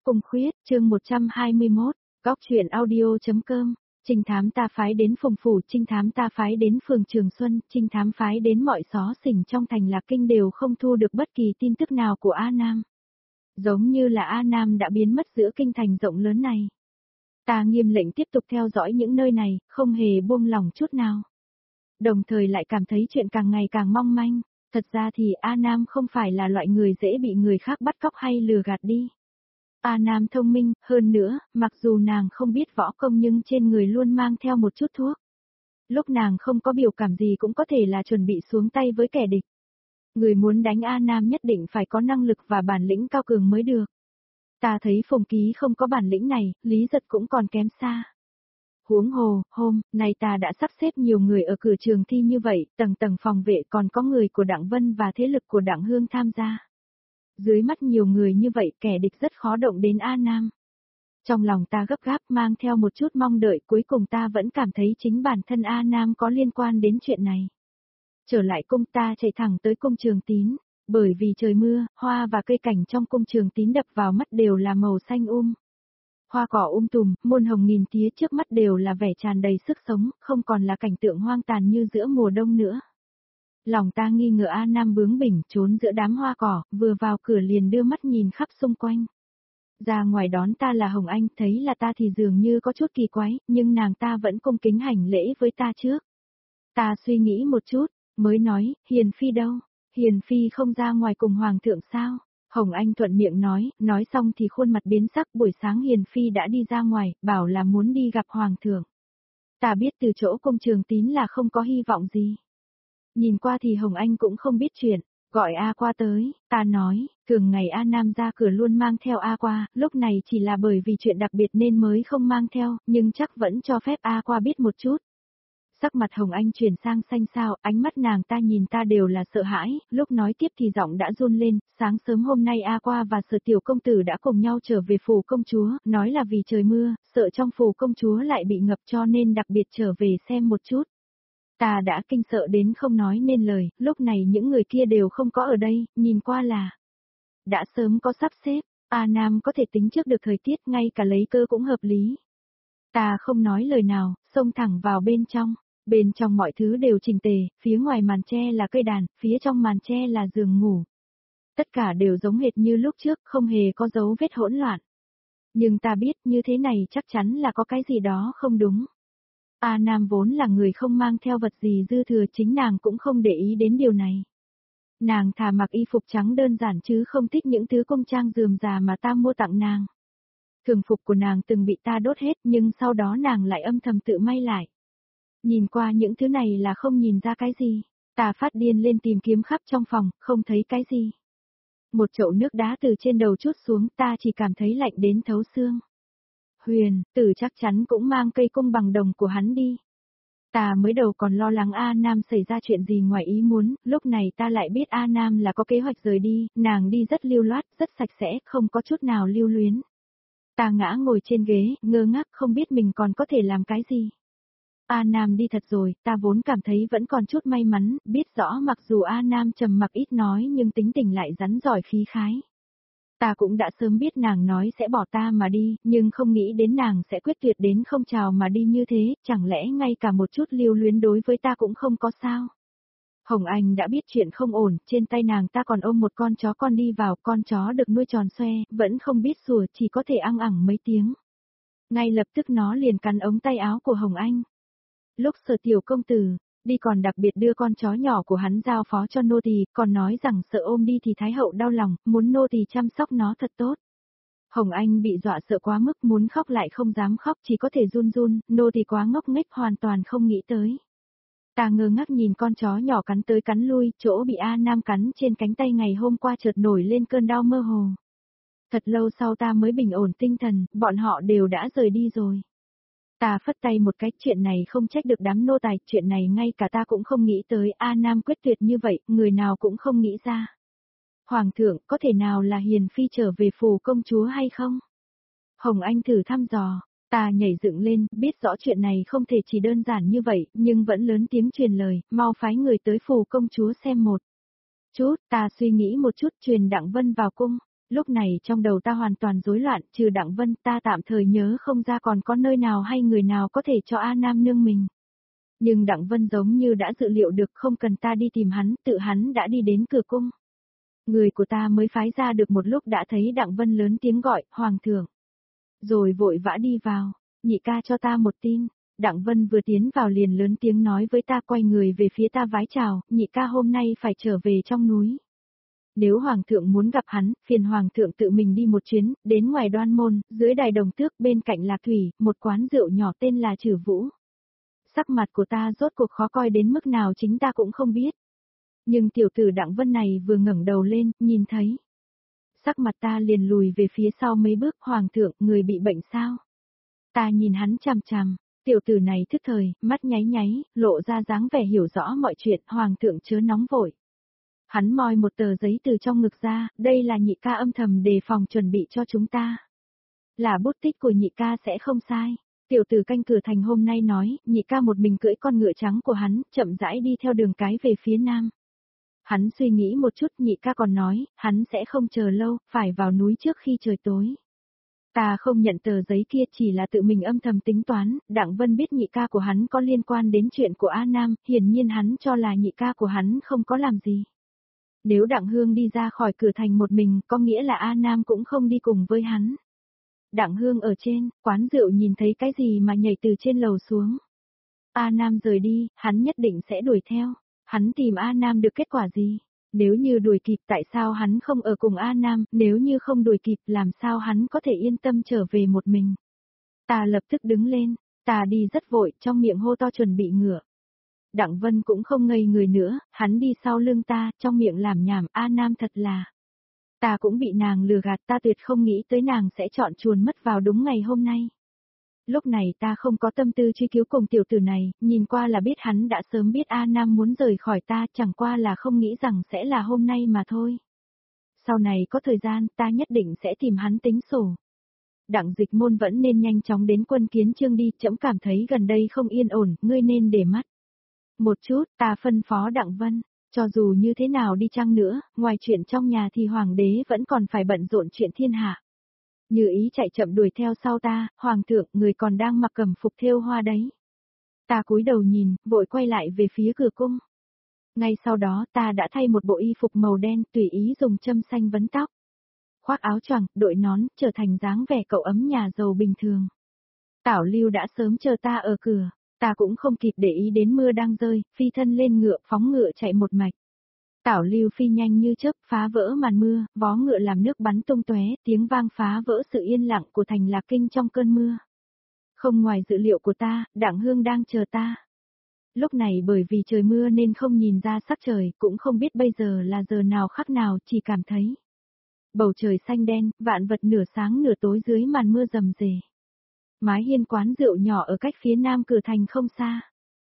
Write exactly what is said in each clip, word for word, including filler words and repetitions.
Cung Khuyết, chương một trăm hai mươi mốt, góc truyện audio.com, trinh thám ta phái đến Phùng Phủ, trinh thám ta phái đến phường Trường Xuân, trinh thám phái đến mọi xó xỉnh trong thành Lạc Kinh đều không thu được bất kỳ tin tức nào của A Nam. Giống như là A Nam đã biến mất giữa kinh thành rộng lớn này. Ta nghiêm lệnh tiếp tục theo dõi những nơi này, không hề buông lỏng chút nào. Đồng thời lại cảm thấy chuyện càng ngày càng mong manh. Thật ra thì A Nam không phải là loại người dễ bị người khác bắt cóc hay lừa gạt đi. A Nam thông minh, hơn nữa, mặc dù nàng không biết võ công nhưng trên người luôn mang theo một chút thuốc. Lúc nàng không có biểu cảm gì cũng có thể là chuẩn bị xuống tay với kẻ địch. Người muốn đánh A Nam nhất định phải có năng lực và bản lĩnh cao cường mới được. Ta thấy Phùng Ký không có bản lĩnh này, Lý Giật cũng còn kém xa. Huống hồ, hôm nay ta đã sắp xếp nhiều người ở cửa trường thi như vậy, tầng tầng phòng vệ còn có người của Đặng Vân và thế lực của Đặng Hương tham gia. Dưới mắt nhiều người như vậy kẻ địch rất khó động đến A Nam. Trong lòng ta gấp gáp mang theo một chút mong đợi, cuối cùng ta vẫn cảm thấy chính bản thân A Nam có liên quan đến chuyện này. Trở lại cung ta chạy thẳng tới cung Trường Tín, bởi vì trời mưa, hoa và cây cảnh trong cung Trường Tín đập vào mắt đều là màu xanh um. Hoa cỏ um tùm, muôn hồng nghìn tía trước mắt đều là vẻ tràn đầy sức sống, không còn là cảnh tượng hoang tàn như giữa mùa đông nữa. Lòng ta nghi ngờ A Nam bướng bỉnh trốn giữa đám hoa cỏ, vừa vào cửa liền đưa mắt nhìn khắp xung quanh. Ra ngoài đón ta là Hồng Anh, thấy là ta thì dường như có chút kỳ quái, nhưng nàng ta vẫn cung kính hành lễ với ta trước. Ta suy nghĩ một chút, mới nói, Hiền Phi đâu? Hiền Phi không ra ngoài cùng Hoàng thượng sao? Hồng Anh thuận miệng nói, nói xong thì khuôn mặt biến sắc, buổi sáng Hiền Phi đã đi ra ngoài, bảo là muốn đi gặp Hoàng thượng. Ta biết từ chỗ cung Trường Tín là không có hy vọng gì. Nhìn qua thì Hồng Anh cũng không biết chuyện, gọi A qua tới, ta nói, thường ngày A Nam ra cửa luôn mang theo A qua, lúc này chỉ là bởi vì chuyện đặc biệt nên mới không mang theo, nhưng chắc vẫn cho phép A qua biết một chút. Sắc mặt Hồng Anh chuyển sang xanh xao, ánh mắt nàng ta nhìn ta đều là sợ hãi, lúc nói tiếp thì giọng đã run lên, sáng sớm hôm nay A qua và Sở tiểu công tử đã cùng nhau trở về phủ công chúa, nói là vì trời mưa, sợ trong phủ công chúa lại bị ngập cho nên đặc biệt trở về xem một chút. Ta đã kinh sợ đến không nói nên lời, lúc này những người kia đều không có ở đây, nhìn qua là đã sớm có sắp xếp, A Nam có thể tính trước được thời tiết, ngay cả lấy cơ cũng hợp lý. Ta không nói lời nào, xông thẳng vào bên trong. Bên trong mọi thứ đều chỉnh tề, phía ngoài màn tre là cây đàn, phía trong màn tre là giường ngủ. Tất cả đều giống hệt như lúc trước, không hề có dấu vết hỗn loạn. Nhưng ta biết như thế này chắc chắn là có cái gì đó không đúng. A Nam vốn là người không mang theo vật gì dư thừa, chính nàng cũng không để ý đến điều này. Nàng thà mặc y phục trắng đơn giản chứ không thích những thứ công trang rườm rà mà ta mua tặng nàng. Thường phục của nàng từng bị ta đốt hết nhưng sau đó nàng lại âm thầm tự may lại. Nhìn qua những thứ này là không nhìn ra cái gì, ta phát điên lên tìm kiếm khắp trong phòng, không thấy cái gì. Một chậu nước đá từ trên đầu trút xuống, ta chỉ cảm thấy lạnh đến thấu xương. Huyền, Tử chắc chắn cũng mang cây cung bằng đồng của hắn đi. Ta mới đầu còn lo lắng A Nam xảy ra chuyện gì ngoài ý muốn, lúc này ta lại biết A Nam là có kế hoạch rời đi, nàng đi rất lưu loát, rất sạch sẽ, không có chút nào lưu luyến. Ta ngã ngồi trên ghế, ngơ ngác không biết mình còn có thể làm cái gì. A Nam đi thật rồi, ta vốn cảm thấy vẫn còn chút may mắn, biết rõ mặc dù A Nam trầm mặc ít nói nhưng tính tình lại rắn giỏi khí khái. Ta cũng đã sớm biết nàng nói sẽ bỏ ta mà đi, nhưng không nghĩ đến nàng sẽ quyết tuyệt đến không chào mà đi như thế, chẳng lẽ ngay cả một chút lưu luyến đối với ta cũng không có sao. Hồng Anh đã biết chuyện không ổn, trên tay nàng ta còn ôm một con chó con đi vào, con chó được nuôi tròn xoe, vẫn không biết sủa, chỉ có thể ăng ẳng mấy tiếng. Ngay lập tức nó liền cắn ống tay áo của Hồng Anh. Lúc Sở tiểu công tử đi còn đặc biệt đưa con chó nhỏ của hắn giao phó cho nô tỳ, còn nói rằng sợ ôm đi thì thái hậu đau lòng, muốn nô tỳ chăm sóc nó thật tốt. Hồng Anh bị dọa sợ quá mức, muốn khóc lại không dám khóc, chỉ có thể run run, nô tỳ quá ngốc nghếch hoàn toàn không nghĩ tới. Ta ngơ ngác nhìn con chó nhỏ cắn tới cắn lui, chỗ bị A Nam cắn trên cánh tay ngày hôm qua chợt nổi lên cơn đau mơ hồ. Thật lâu sau ta mới bình ổn tinh thần, bọn họ đều đã rời đi rồi. Ta phất tay một cái, chuyện này không trách được đám nô tài, chuyện này ngay cả ta cũng không nghĩ tới, A Nam quyết tuyệt như vậy, người nào cũng không nghĩ ra. Hoàng thượng, có thể nào là Hiền Phi trở về phủ công chúa hay không? Hồng Anh thử thăm dò, ta nhảy dựng lên, biết rõ chuyện này không thể chỉ đơn giản như vậy, nhưng vẫn lớn tiếng truyền lời, mau phái người tới phủ công chúa xem một chút, ta suy nghĩ một chút truyền Đặng Vân vào cung. Lúc này trong đầu ta hoàn toàn rối loạn, trừ Đặng Vân ta tạm thời nhớ không ra còn có nơi nào hay người nào có thể cho A Nam nương mình. Nhưng Đặng Vân giống như đã dự liệu được không cần ta đi tìm hắn, tự hắn đã đi đến cửa cung. Người của ta mới phái ra được một lúc đã thấy Đặng Vân lớn tiếng gọi, Hoàng thượng. Rồi vội vã đi vào, nhị ca cho ta một tin. Đặng Vân vừa tiến vào liền lớn tiếng nói với ta, quay người về phía ta vái chào, nhị ca hôm nay phải trở về trong núi. Nếu Hoàng thượng muốn gặp hắn, phiền Hoàng thượng tự mình đi một chuyến, đến ngoài Đoan Môn, dưới đài Đồng Tước bên cạnh Lạc Thủy, một quán rượu nhỏ tên là Trử Vũ. Sắc mặt của ta rốt cuộc khó coi đến mức nào chính ta cũng không biết. Nhưng tiểu tử Đặng Vân này vừa ngẩng đầu lên, nhìn thấy. Sắc mặt ta liền lùi về phía sau mấy bước, Hoàng thượng, người bị bệnh sao? Ta nhìn hắn chằm chằm, tiểu tử này thức thời, mắt nháy nháy, lộ ra dáng vẻ hiểu rõ mọi chuyện, Hoàng thượng chớ nóng vội. Hắn moi một tờ giấy từ trong ngực ra, đây là nhị ca âm thầm đề phòng chuẩn bị cho chúng ta. Là bút tích của nhị ca sẽ không sai. Tiểu tử canh cửa thành hôm nay nói, nhị ca một mình cưỡi con ngựa trắng của hắn, chậm rãi đi theo đường cái về phía nam. Hắn suy nghĩ một chút, nhị ca còn nói, hắn sẽ không chờ lâu, phải vào núi trước khi trời tối. Ta không nhận tờ giấy kia, chỉ là tự mình âm thầm tính toán, Đặng Vân biết nhị ca của hắn có liên quan đến chuyện của A Nam, hiển nhiên hắn cho là nhị ca của hắn không có làm gì. Nếu Đặng Hương đi ra khỏi cửa thành một mình, có nghĩa là A Nam cũng không đi cùng với hắn. Đặng Hương ở trên, quán rượu nhìn thấy cái gì mà nhảy từ trên lầu xuống. A Nam rời đi, hắn nhất định sẽ đuổi theo. Hắn tìm A Nam được kết quả gì? Nếu như đuổi kịp tại sao hắn không ở cùng A Nam, nếu như không đuổi kịp làm sao hắn có thể yên tâm trở về một mình. Ta lập tức đứng lên, ta đi rất vội, trong miệng hô to chuẩn bị ngựa. Đặng Vân cũng không ngây người nữa, hắn đi sau lưng ta, trong miệng làm nhảm, A Nam thật là. Ta cũng bị nàng lừa gạt, ta tuyệt không nghĩ tới nàng sẽ chọn chuồn mất vào đúng ngày hôm nay. Lúc này ta không có tâm tư truy cứu cùng tiểu tử này, nhìn qua là biết hắn đã sớm biết A Nam muốn rời khỏi ta, chẳng qua là không nghĩ rằng sẽ là hôm nay mà thôi. Sau này có thời gian, ta nhất định sẽ tìm hắn tính sổ. Đặng Dịch Môn vẫn nên nhanh chóng đến Quân Kiến Chương đi, trẫm cảm thấy gần đây không yên ổn, ngươi nên để mắt. Một chút, ta phân phó Đặng Vân, cho dù như thế nào đi chăng nữa, ngoài chuyện trong nhà thì hoàng đế vẫn còn phải bận rộn chuyện thiên hạ. Như ý chạy chậm đuổi theo sau ta, Hoàng thượng, người còn đang mặc cẩm phục thêu hoa đấy. Ta cúi đầu nhìn, vội quay lại về phía cửa cung. Ngay sau đó ta đã thay một bộ y phục màu đen, tùy ý dùng châm xanh vấn tóc. Khoác áo choàng, đội nón, trở thành dáng vẻ cậu ấm nhà giàu bình thường. Tảo Lưu đã sớm chờ ta ở cửa, ta cũng không kịp để ý đến mưa đang rơi, phi thân lên ngựa, phóng ngựa chạy một mạch. Tảo Lưu phi nhanh như chớp, phá vỡ màn mưa, vó ngựa làm nước bắn tung tóe, tiếng vang phá vỡ sự yên lặng của thành Lạc Kinh trong cơn mưa. Không ngoài dự liệu của ta, Đặng Hương đang chờ ta. Lúc này bởi vì trời mưa nên không nhìn ra sắc trời, cũng không biết bây giờ là giờ nào khắc nào, chỉ cảm thấy bầu trời xanh đen, vạn vật nửa sáng nửa tối dưới màn mưa rầm rề. Mái hiên quán rượu nhỏ ở cách phía nam cửa thành không xa.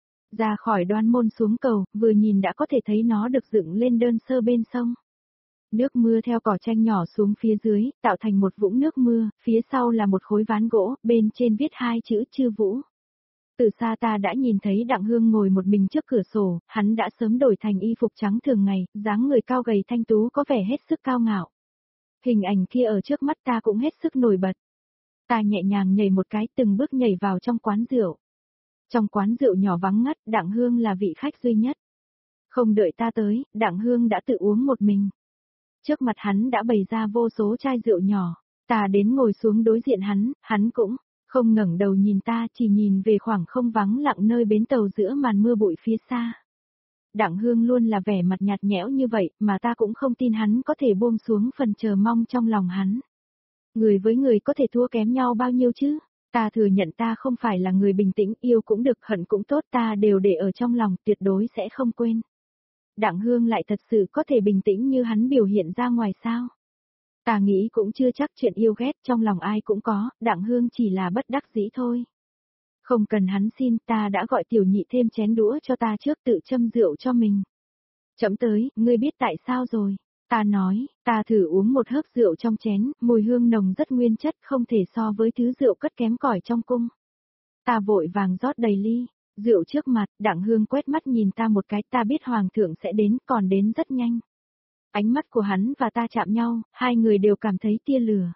Ra khỏi Đoan Môn xuống cầu, vừa nhìn đã có thể thấy nó được dựng lên đơn sơ bên sông. Nước mưa theo cỏ tranh nhỏ xuống phía dưới, tạo thành một vũng nước mưa, phía sau là một khối ván gỗ, bên trên viết hai chữ Chư Vũ. Từ xa ta đã nhìn thấy Đặng Hương ngồi một mình trước cửa sổ, hắn đã sớm đổi thành y phục trắng thường ngày, dáng người cao gầy thanh tú có vẻ hết sức cao ngạo. Hình ảnh kia ở trước mắt ta cũng hết sức nổi bật. Ta nhẹ nhàng nhảy một cái, từng bước nhảy vào trong quán rượu. Trong quán rượu nhỏ vắng ngắt, Đặng Hương là vị khách duy nhất. Không đợi ta tới, Đặng Hương đã tự uống một mình. Trước mặt hắn đã bày ra vô số chai rượu nhỏ, ta đến ngồi xuống đối diện hắn, hắn cũng không ngẩng đầu nhìn ta, chỉ nhìn về khoảng không vắng lặng nơi bến tàu giữa màn mưa bụi phía xa. Đặng Hương luôn là vẻ mặt nhạt nhẽo như vậy, mà ta cũng không tin hắn có thể buông xuống phần chờ mong trong lòng hắn. Người với người có thể thua kém nhau bao nhiêu chứ? Ta thừa nhận ta không phải là người bình tĩnh, yêu cũng được, hận cũng tốt, ta đều để ở trong lòng, tuyệt đối sẽ không quên. Đặng Hương lại thật sự có thể bình tĩnh như hắn biểu hiện ra ngoài sao? Ta nghĩ cũng chưa chắc, chuyện yêu ghét trong lòng ai cũng có, Đặng Hương chỉ là bất đắc dĩ thôi. Không cần hắn xin, ta đã gọi tiểu nhị thêm chén đũa cho ta trước, tự châm rượu cho mình. Chậm tới, ngươi biết tại sao rồi? Ta nói, ta thử uống một hớp rượu trong chén, mùi hương nồng rất nguyên chất, không thể so với thứ rượu cất kém cỏi trong cung. Ta vội vàng rót đầy ly, rượu trước mặt, Đặng Hương quét mắt nhìn ta một cái, ta biết hoàng thượng sẽ đến, còn đến rất nhanh. Ánh mắt của hắn và ta chạm nhau, hai người đều cảm thấy tia lửa.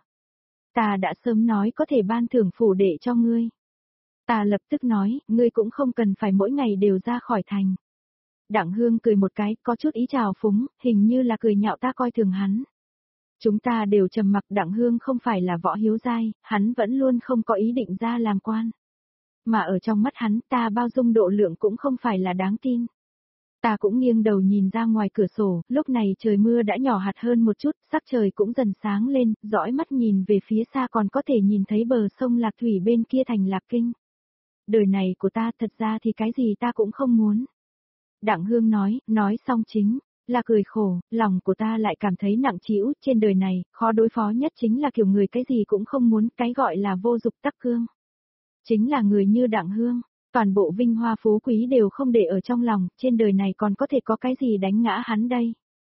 Ta đã sớm nói có thể ban thưởng phủ đệ cho ngươi. Ta lập tức nói, ngươi cũng không cần phải mỗi ngày đều ra khỏi thành. Đặng Hương cười một cái, có chút ý trào phúng, hình như là cười nhạo ta coi thường hắn. Chúng ta đều trầm mặc. Đặng Hương không phải là võ hiếu giai, hắn vẫn luôn không có ý định ra làm quan. Mà ở trong mắt hắn ta bao dung độ lượng cũng không phải là đáng tin. Ta cũng nghiêng đầu nhìn ra ngoài cửa sổ, lúc này trời mưa đã nhỏ hạt hơn một chút, sắc trời cũng dần sáng lên, dõi mắt nhìn về phía xa còn có thể nhìn thấy bờ sông Lạc Thủy bên kia thành Lạc Kinh. Đời này của ta thật ra thì cái gì ta cũng không muốn. Đặng Hương nói, nói xong chính là cười khổ, lòng của ta lại cảm thấy nặng trĩu, trên đời này, khó đối phó nhất chính là kiểu người cái gì cũng không muốn, cái gọi là vô dục tắc cương. Chính là người như Đặng Hương, toàn bộ vinh hoa phú quý đều không để ở trong lòng, trên đời này còn có thể có cái gì đánh ngã hắn đây.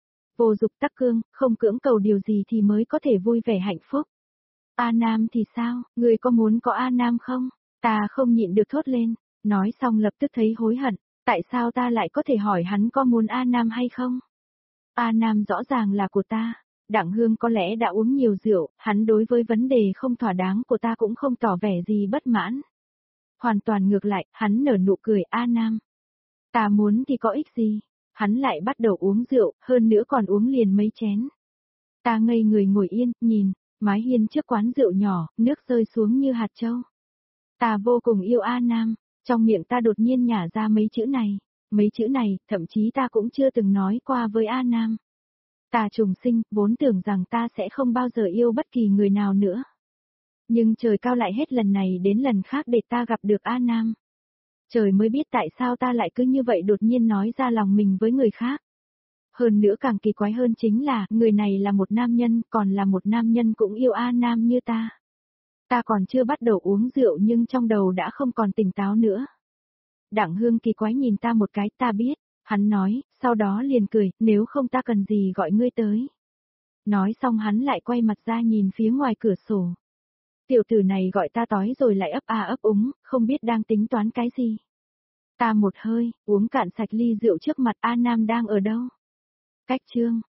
Vô dục tắc cương, không cưỡng cầu điều gì thì mới có thể vui vẻ hạnh phúc. A Nam thì sao, người có muốn có A Nam không? Ta không nhịn được thốt lên, nói xong lập tức thấy hối hận, tại sao ta lại có thể hỏi hắn có muốn A Nam hay không? A Nam rõ ràng là của ta. Đặng Hương có lẽ đã uống nhiều rượu, hắn đối với vấn đề không thỏa đáng của ta cũng không tỏ vẻ gì bất mãn. Hoàn toàn ngược lại, hắn nở nụ cười. A Nam, ta muốn thì có ích gì? Hắn lại bắt đầu uống rượu, hơn nữa còn uống liền mấy chén. Ta ngây người ngồi yên, nhìn, mái hiên trước quán rượu nhỏ, nước rơi xuống như hạt châu. Ta vô cùng yêu A Nam, trong miệng ta đột nhiên nhả ra mấy chữ này. Mấy chữ này, thậm chí ta cũng chưa từng nói qua với A Nam. Ta trùng sinh, vốn tưởng rằng ta sẽ không bao giờ yêu bất kỳ người nào nữa. Nhưng trời cao lại hết lần này đến lần khác để ta gặp được A Nam. Trời mới biết tại sao ta lại cứ như vậy đột nhiên nói ra lòng mình với người khác. Hơn nữa càng kỳ quái hơn chính là, người này là một nam nhân, còn là một nam nhân cũng yêu A Nam như ta. Ta còn chưa bắt đầu uống rượu nhưng trong đầu đã không còn tỉnh táo nữa. Đặng Hương kỳ quái nhìn ta một cái, ta biết. Hắn nói, sau đó liền cười, nếu không ta cần gì gọi ngươi tới. Nói xong hắn lại quay mặt ra nhìn phía ngoài cửa sổ. Tiểu tử này gọi ta tói rồi lại ấp a ấp úng, không biết đang tính toán cái gì. Ta một hơi, uống cạn sạch ly rượu trước mặt. A Nam đang ở đâu? Cách chương.